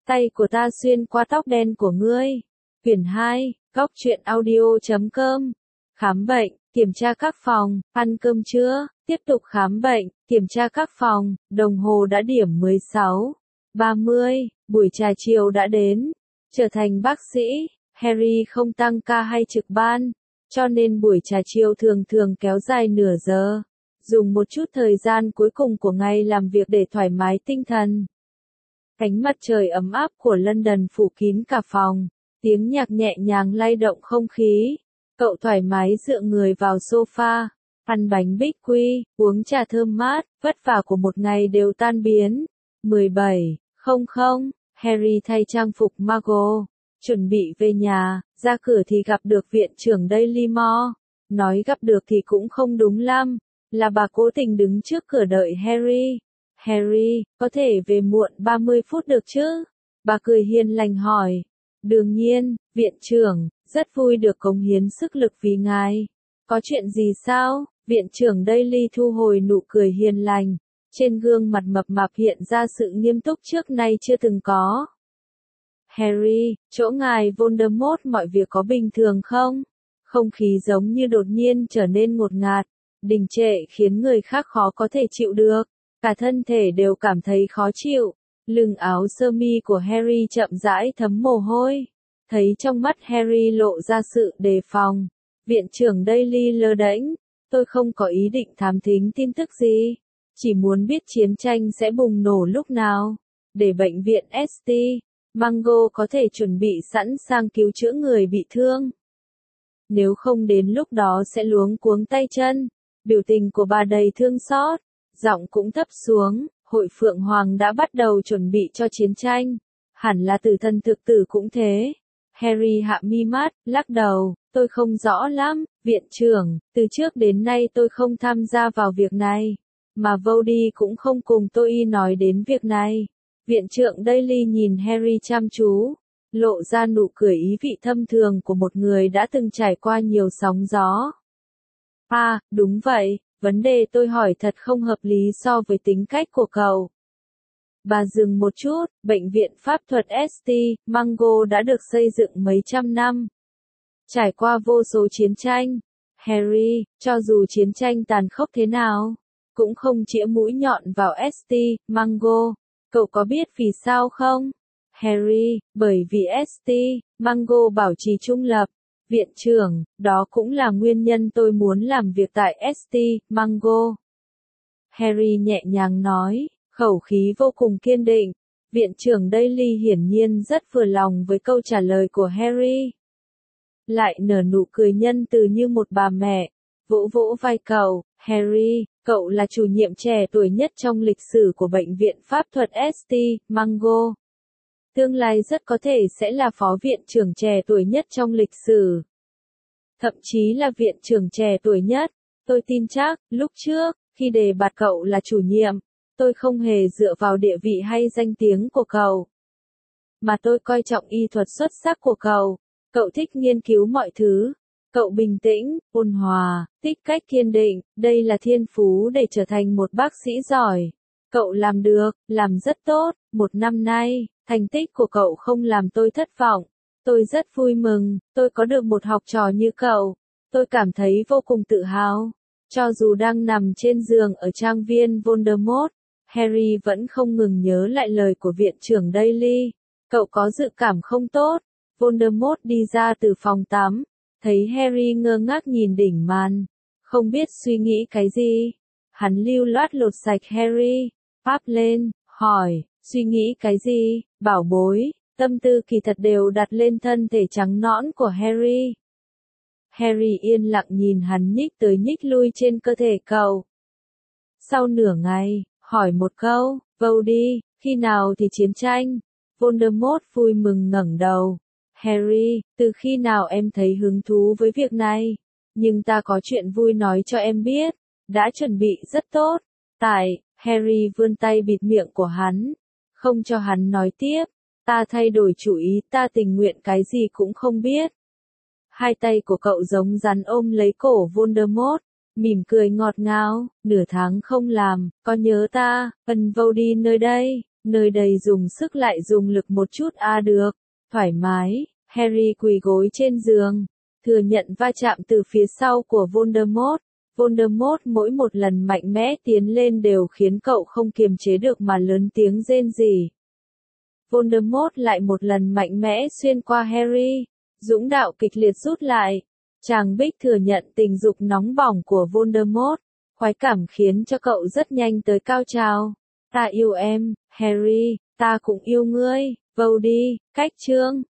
Tay của ta xuyên qua tóc đen của ngươi. Quyển 2, Góc truyện audio.com. Khám bệnh, kiểm tra các phòng, ăn cơm trưa, tiếp tục khám bệnh, kiểm tra các phòng, đồng hồ đã điểm 16:30, buổi trà chiều đã đến. Trở thành bác sĩ, Harry không tăng ca hay trực ban, cho nên buổi trà chiều thường thường kéo dài nửa giờ. Dùng một chút thời gian cuối cùng của ngày làm việc để thoải mái tinh thần. Ánh mặt trời ấm áp của London phủ kín cả phòng, tiếng nhạc nhẹ nhàng lay động không khí. Cậu thoải mái dựa người vào sofa, ăn bánh bích quy, uống trà thơm mát, vất vả của một ngày đều tan biến. 17:00, Harry thay trang phục Margot, chuẩn bị về nhà, ra cửa thì gặp được viện trưởng Daily Moore. Nói gặp được thì cũng không đúng lắm, là bà cố tình đứng trước cửa đợi Harry. Harry, có thể về muộn 30 phút được chứ? Bà cười hiền lành hỏi. Đương nhiên, viện trưởng, rất vui được cống hiến sức lực vì ngài. Có chuyện gì sao? Viện trưởng Daily thu hồi nụ cười hiền lành. Trên gương mặt mập mạp hiện ra sự nghiêm túc trước nay chưa từng có. Harry, chỗ ngài Voldemort mọi việc có bình thường không? Không khí giống như đột nhiên trở nên ngột ngạt, đình trệ khiến người khác khó có thể chịu được. Cả thân thể đều cảm thấy khó chịu. Lưng áo sơ mi của Harry chậm rãi thấm mồ hôi. Thấy trong mắt Harry lộ ra sự đề phòng. Viện trưởng Daily lơ đễnh. Tôi không có ý định thám thính tin tức gì. Chỉ muốn biết chiến tranh sẽ bùng nổ lúc nào. Để bệnh viện St. Mungo có thể chuẩn bị sẵn sàng cứu chữa người bị thương. Nếu không đến lúc đó sẽ luống cuống tay chân. Biểu tình của bà đầy thương xót. Giọng cũng thấp xuống, hội Phượng Hoàng đã bắt đầu chuẩn bị cho chiến tranh. Hẳn là tử thần thực tử cũng thế. Harry hạ mi mắt, lắc đầu, tôi không rõ lắm, viện trưởng, từ trước đến nay tôi không tham gia vào việc này. Mà Vody cũng không cùng tôi nói đến việc này. Viện trưởng Daily nhìn Harry chăm chú, lộ ra nụ cười ý vị thâm thường của một người đã từng trải qua nhiều sóng gió. À, đúng vậy. Vấn đề tôi hỏi thật không hợp lý so với tính cách của cậu. Bà dừng một chút, bệnh viện pháp thuật St. Mungo đã được xây dựng mấy trăm năm. Trải qua vô số chiến tranh. Harry, cho dù chiến tranh tàn khốc thế nào, cũng không chĩa mũi nhọn vào St. Mungo. Cậu có biết vì sao không? Harry, bởi vì St. Mungo bảo trì trung lập. Viện trưởng, đó cũng là nguyên nhân tôi muốn làm việc tại St. Mungo. Harry nhẹ nhàng nói, khẩu khí vô cùng kiên định. Viện trưởng Daily hiển nhiên rất vừa lòng với câu trả lời của Harry. Lại nở nụ cười nhân từ như một bà mẹ, vỗ vỗ vai cậu. Harry, cậu là chủ nhiệm trẻ tuổi nhất trong lịch sử của bệnh viện pháp thuật St. Mungo. Tương lai rất có thể sẽ là phó viện trưởng trẻ tuổi nhất trong lịch sử. Thậm chí là viện trưởng trẻ tuổi nhất. Tôi tin chắc, lúc trước, khi đề bạt cậu là chủ nhiệm, tôi không hề dựa vào địa vị hay danh tiếng của cậu. Mà tôi coi trọng y thuật xuất sắc của cậu. Cậu thích nghiên cứu mọi thứ. Cậu bình tĩnh, ôn hòa, tích cách kiên định, đây là thiên phú để trở thành một bác sĩ giỏi. Cậu làm được, làm rất tốt, một năm nay. Thành tích của cậu không làm tôi thất vọng. Tôi rất vui mừng, tôi có được một học trò như cậu. Tôi cảm thấy vô cùng tự hào. Cho dù đang nằm trên giường ở trang viên Voldemort, Harry vẫn không ngừng nhớ lại lời của viện trưởng Daily. Cậu có dự cảm không tốt. Voldemort đi ra từ phòng tắm, thấy Harry ngơ ngác nhìn đỉnh màn, không biết suy nghĩ cái gì. Hắn lưu loát lột sạch Harry, áp lên, hỏi. Suy nghĩ cái gì, bảo bối, tâm tư kỳ thật đều đặt lên thân thể trắng nõn của Harry. Harry yên lặng nhìn hắn nhích tới nhích lui trên cơ thể cậu. Sau nửa ngày, hỏi một câu, Vody, khi nào thì chiến tranh? Voldemort vui mừng ngẩng đầu. Harry, từ khi nào em thấy hứng thú với việc này? Nhưng ta có chuyện vui nói cho em biết. Đã chuẩn bị rất tốt. Harry vươn tay bịt miệng của hắn. Không cho hắn nói tiếp. Ta thay đổi chủ ý, ta tình nguyện cái gì cũng không biết. Hai tay của cậu giống rắn ôm lấy cổ Voldemort, mỉm cười ngọt ngào, nửa tháng không làm, có nhớ ta, Vody nơi đây, Nơi đây dùng sức lại dùng lực một chút được. Thoải mái, Harry quỳ gối trên giường, thừa nhận va chạm từ phía sau của Voldemort. Voldemort mỗi một lần mạnh mẽ tiến lên đều khiến cậu không kiềm chế được mà lớn tiếng rên rỉ. Voldemort lại một lần mạnh mẽ xuyên qua Harry. Dũng đạo kịch liệt rút lại. Chàng Bích thừa nhận tình dục nóng bỏng của Voldemort. Khoái cảm khiến cho cậu rất nhanh tới cao trào. Ta yêu em, Harry, ta cũng yêu ngươi, Vô đi, cách chương.